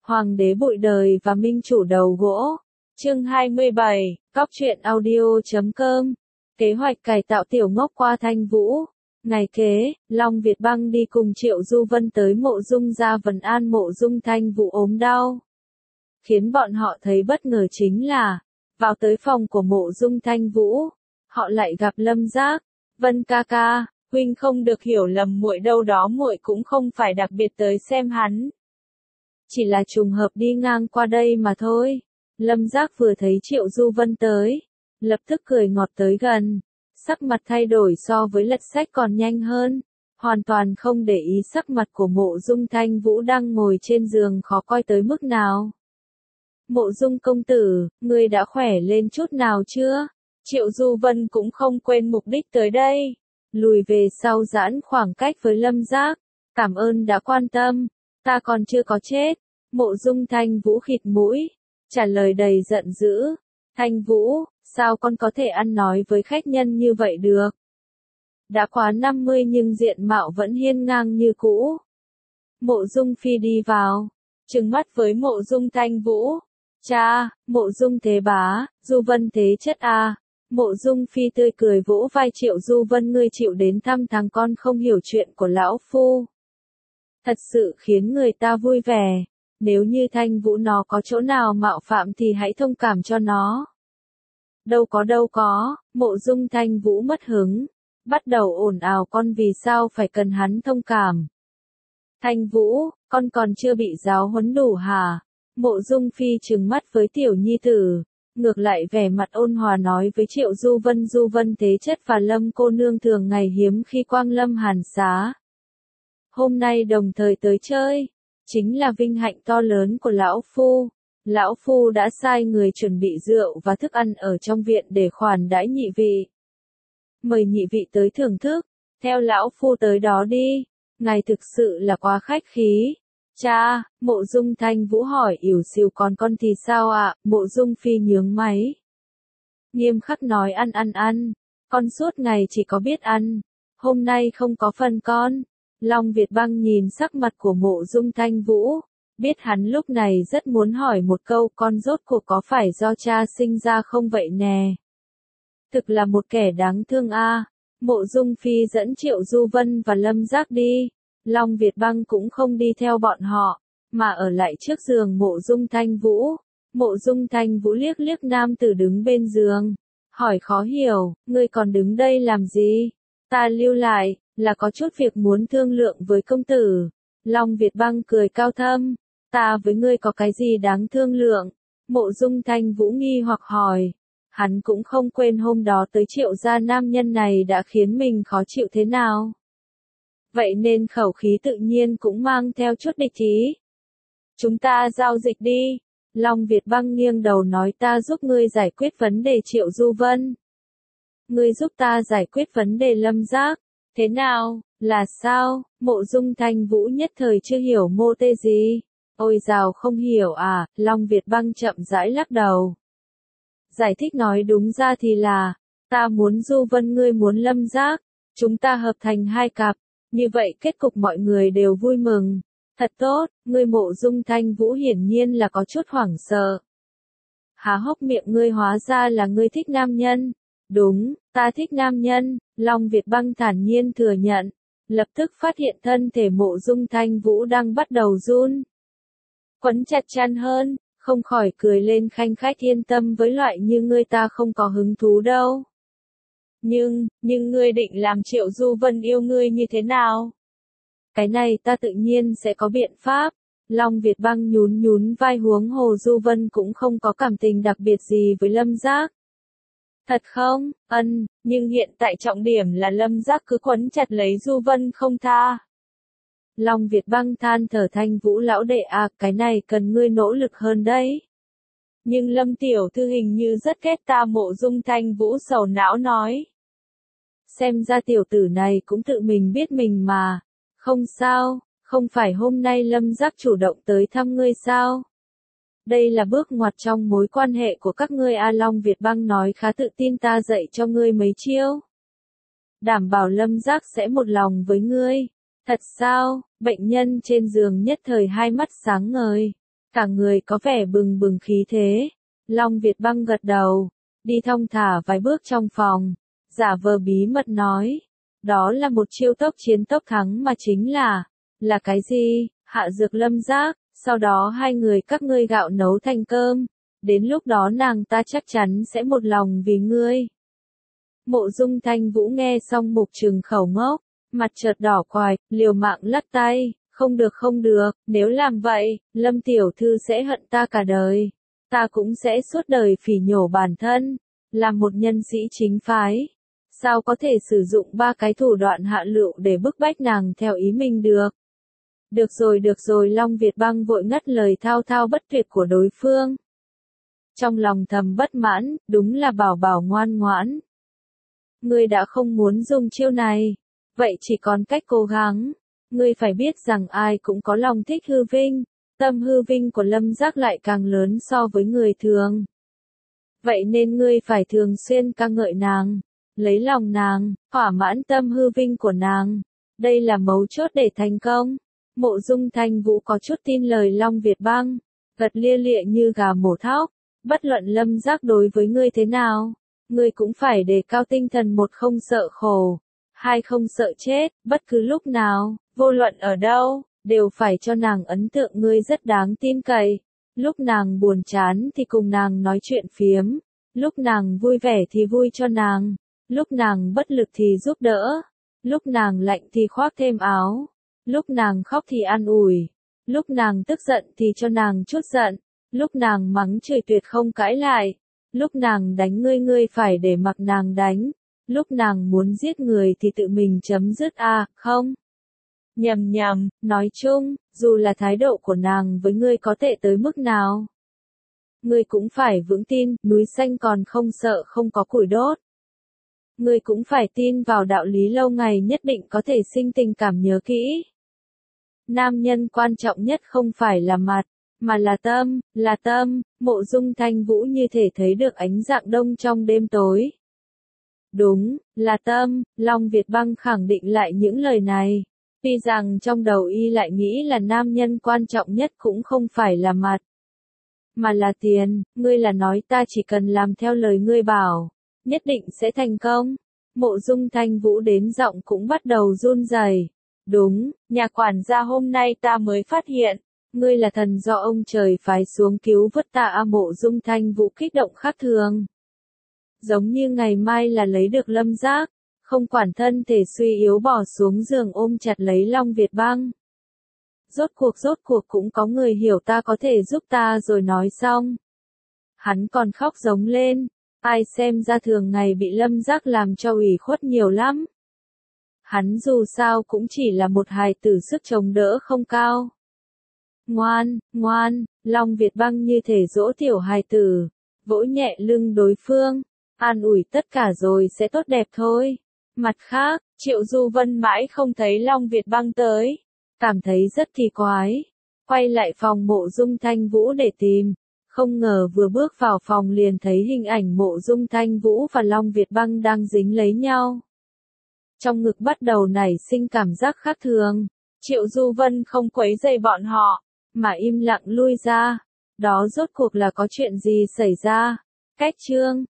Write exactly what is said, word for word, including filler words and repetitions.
Hoàng đế bụi đời và minh chủ đầu gỗ. Chương hai mươi bảy, Cóc truyện audio chấm com. Kế hoạch cải tạo tiểu ngốc qua Thanh Vũ. Ngày kế, Long Việt Băng đi cùng Triệu Du Vân tới mộ dung gia vấn an mộ dung Thanh Vũ ốm đau. Khiến bọn họ thấy bất ngờ chính là, vào tới phòng của mộ dung Thanh Vũ, họ lại gặp Lâm Giác. Vân ca ca, huynh không được hiểu lầm muội đâu đó, muội cũng không phải đặc biệt tới xem hắn. Chỉ là trùng hợp đi ngang qua đây mà thôi. Lâm Giác vừa thấy Triệu Du Vân tới, lập tức cười ngọt tới gần, sắc mặt thay đổi so với lật sách còn nhanh hơn, hoàn toàn không để ý sắc mặt của mộ dung Thanh Vũ đang ngồi trên giường khó coi tới mức nào. Mộ dung công tử, ngươi đã khỏe lên chút nào chưa? Triệu Du Vân cũng không quên mục đích tới đây, lùi về sau giãn khoảng cách với Lâm Giác, cảm ơn đã quan tâm, ta còn chưa có chết. Mộ dung Thanh Vũ khịt mũi, trả lời đầy giận dữ. Thanh Vũ, sao con có thể ăn nói với khách nhân như vậy được? Đã quá năm mươi nhưng diện mạo vẫn hiên ngang như cũ. Mộ dung phi đi vào, trừng mắt với mộ dung Thanh Vũ. Cha, mộ dung thế bá, Du Vân thế chất à. Mộ dung phi tươi cười vỗ vai Triệu Du Vân, ngươi chịu đến thăm thằng con không hiểu chuyện của lão phu. Thật sự khiến người ta vui vẻ. Nếu như Thanh Vũ nó có chỗ nào mạo phạm thì hãy thông cảm cho nó. Đâu có đâu có, mộ dung Thanh Vũ mất hứng, bắt đầu ồn ào con vì sao phải cần hắn thông cảm. Thanh Vũ, con còn chưa bị giáo huấn đủ hả? Mộ dung phi trừng mắt với tiểu nhi tử, ngược lại vẻ mặt ôn hòa nói với Triệu Du Vân, Du Vân thế chất và Lâm cô nương thường ngày hiếm khi quang lâm hàn xá. Hôm nay đồng thời tới chơi, chính là vinh hạnh to lớn của lão phu. Lão phu đã sai người chuẩn bị rượu và thức ăn ở trong viện để khoản đãi nhị vị. Mời nhị vị tới thưởng thức, theo lão phu tới đó đi, ngài thực sự là quá khách khí. Cha, mộ dung Thanh Vũ hỏi ỉu xìu còn con thì sao ạ? À? Mộ dung phi nhướng máy, nghiêm khắc nói ăn ăn ăn, con suốt ngày chỉ có biết ăn, hôm nay không có phần con. Long Việt Băng nhìn sắc mặt của mộ dung Thanh Vũ, biết hắn lúc này rất muốn hỏi một câu, con rốt cuộc có phải do cha sinh ra không vậy nè? Thực là một kẻ đáng thương a. À. Mộ dung phi dẫn Triệu Du Vân và Lâm Giác đi, Long Việt Băng cũng không đi theo bọn họ, mà ở lại trước giường mộ dung Thanh Vũ. Mộ dung Thanh Vũ liếc liếc nam tử đứng bên giường, hỏi khó hiểu, ngươi còn đứng đây làm gì? Ta lưu lại, là có chút việc muốn thương lượng với công tử. Long Việt Băng cười cao thâm, ta với ngươi có cái gì đáng thương lượng? Mộ dung Thanh Vũ nghi hoặc hỏi, hắn cũng không quên hôm đó tới Triệu gia nam nhân này đã khiến mình khó chịu thế nào. Vậy nên khẩu khí tự nhiên cũng mang theo chút địch ý. Chúng ta giao dịch đi. Long Việt Băng nghiêng đầu nói, ta giúp ngươi giải quyết vấn đề Triệu Du Vân. Ngươi giúp ta giải quyết vấn đề Lâm Giác. Thế nào, là sao? Mộ dung Thanh Vũ nhất thời chưa hiểu mô tê gì. Ôi dào không hiểu à? Long Việt Băng chậm rãi lắc đầu. Giải thích nói đúng ra thì là, ta muốn Du Vân, ngươi muốn Lâm Giác, chúng ta hợp thành hai cặp, như vậy kết cục mọi người đều vui mừng. Thật tốt, ngươi mộ dung Thanh Vũ hiển nhiên là có chút hoảng sợ. Há hốc miệng, ngươi hóa ra là ngươi thích nam nhân. Đúng, ta thích nam nhân. Long Việt Băng thản nhiên thừa nhận, lập tức phát hiện thân thể mộ dung Thanh Vũ đang bắt đầu run. Quấn chặt chăn hơn, không khỏi cười lên khanh khách, yên tâm, với loại như ngươi ta không có hứng thú đâu. Nhưng, nhưng ngươi định làm Triệu Du Vân yêu ngươi như thế nào? Cái này ta tự nhiên sẽ có biện pháp. Long Việt Băng nhún nhún vai, huống hồ Du Vân cũng không có cảm tình đặc biệt gì với Lâm Giác. Thật không? Ân, nhưng hiện tại trọng điểm là Lâm Giác cứ quấn chặt lấy Du Vân không tha. Long Việt Băng than thở, Thanh Vũ lão đệ à, cái này cần ngươi nỗ lực hơn đấy. Nhưng Lâm tiểu thư hình như rất ghét ta. Mộ dung Thanh Vũ sầu não nói. Xem ra tiểu tử này cũng tự mình biết mình mà. Không sao, không phải hôm nay Lâm Giác chủ động tới thăm ngươi sao? Đây là bước ngoặt trong mối quan hệ của các ngươi a. Long Việt Băng nói khá tự tin, ta dạy cho ngươi mấy chiêu. Đảm bảo Lâm Giác sẽ một lòng với ngươi. Thật sao? Bệnh nhân trên giường nhất thời hai mắt sáng ngời. Cả người có vẻ bừng bừng khí thế. Long Việt Băng gật đầu, đi thong thả vài bước trong phòng, giả vờ bí mật nói. Đó là một chiêu tốc chiến tốc thắng mà chính là, là cái gì? Hạ dược lâm giác, sau đó hai người các ngươi gạo nấu thành cơm, đến lúc đó nàng ta chắc chắn sẽ một lòng vì ngươi. Mộ Dung Thanh Vũ nghe xong mục trừng khẩu ngốc, mặt chợt đỏ quài, liều mạng lắc tay, không được không được, nếu làm vậy, Lâm tiểu thư sẽ hận ta cả đời, ta cũng sẽ suốt đời phỉ nhổ bản thân, làm một nhân sĩ chính phái. Sao có thể sử dụng ba cái thủ đoạn hạ lựu để bức bách nàng theo ý mình được? Được rồi được rồi, Long Việt Băng vội ngắt lời thao thao bất tuyệt của đối phương. Trong lòng thầm bất mãn, đúng là bảo bảo ngoan ngoãn. Ngươi đã không muốn dùng chiêu này, vậy chỉ còn cách cố gắng. Ngươi phải biết rằng ai cũng có lòng thích hư vinh, tâm hư vinh của Lâm Giác lại càng lớn so với người thường. Vậy nên ngươi phải thường xuyên ca ngợi nàng, lấy lòng nàng, thỏa mãn tâm hư vinh của nàng. Đây là mấu chốt để thành công. Mộ Dung Thanh Vũ có chút tin lời Long Việt Băng, gật lia lịa như gà mổ thóc. Bất luận Lâm Giác đối với ngươi thế nào, ngươi cũng phải đề cao tinh thần, một không sợ khổ, hai không sợ chết, bất cứ lúc nào, vô luận ở đâu, đều phải cho nàng ấn tượng ngươi rất đáng tin cậy. Lúc nàng buồn chán thì cùng nàng nói chuyện phiếm, lúc nàng vui vẻ thì vui cho nàng, lúc nàng bất lực thì giúp đỡ, lúc nàng lạnh thì khoác thêm áo, lúc nàng khóc thì an ủi, lúc nàng tức giận thì cho nàng chút giận, lúc nàng mắng chửi tuyệt không cãi lại, lúc nàng đánh ngươi ngươi phải để mặc nàng đánh, lúc nàng muốn giết người thì tự mình chấm dứt à, không? Nhầm nhầm, nói chung, dù là thái độ của nàng với ngươi có tệ tới mức nào, ngươi cũng phải vững tin, núi xanh còn không sợ không có củi đốt. Ngươi cũng phải tin vào đạo lý lâu ngày nhất định có thể sinh tình cảm, nhớ kỹ. Nam nhân quan trọng nhất không phải là mặt, mà là tâm, là tâm. Mộ Dung Thanh Vũ như thể thấy được ánh dạng đông trong đêm tối. Đúng, là tâm. Long Việt Băng khẳng định lại những lời này. Tuy rằng trong đầu y lại nghĩ là nam nhân quan trọng nhất cũng không phải là mặt, mà là tiền. Ngươi là nói ta chỉ cần làm theo lời ngươi bảo, nhất định sẽ thành công. Mộ Dung Thanh Vũ đến giọng cũng bắt đầu run rẩy. Đúng, nhà quản gia hôm nay ta mới phát hiện, ngươi là thần do ông trời phái xuống cứu vớt ta. A Mộ Dung Thanh Vũ kích động khác thường. Giống như ngày mai là lấy được Lâm Giác, không quản thân thể suy yếu bỏ xuống giường ôm chặt lấy Long Việt Băng. Rốt cuộc rốt cuộc cũng có người hiểu ta, có thể giúp ta rồi. Nói xong, hắn còn khóc giống lên. Ai xem ra thường ngày bị Lâm Giác làm cho ủy khuất nhiều lắm. Hắn dù sao cũng chỉ là một hài tử, sức chống đỡ không cao. Ngoan, ngoan, Long Việt Băng như thể dỗ tiểu hài tử, vỗ nhẹ lưng đối phương, an ủi tất cả rồi sẽ tốt đẹp thôi. Mặt khác, Triệu Du Vân mãi không thấy Long Việt Băng tới, cảm thấy rất kỳ quái, quay lại phòng Mộ Dung Thanh Vũ để tìm. Không ngờ vừa bước vào phòng liền thấy hình ảnh Mộ Dung Thanh Vũ và Long Việt Băng đang dính lấy nhau. Trong ngực bắt đầu nảy sinh cảm giác khác thường. Triệu Du Vân không quấy rầy bọn họ, mà im lặng lui ra. Đó rốt cuộc là có chuyện gì xảy ra? Cách chương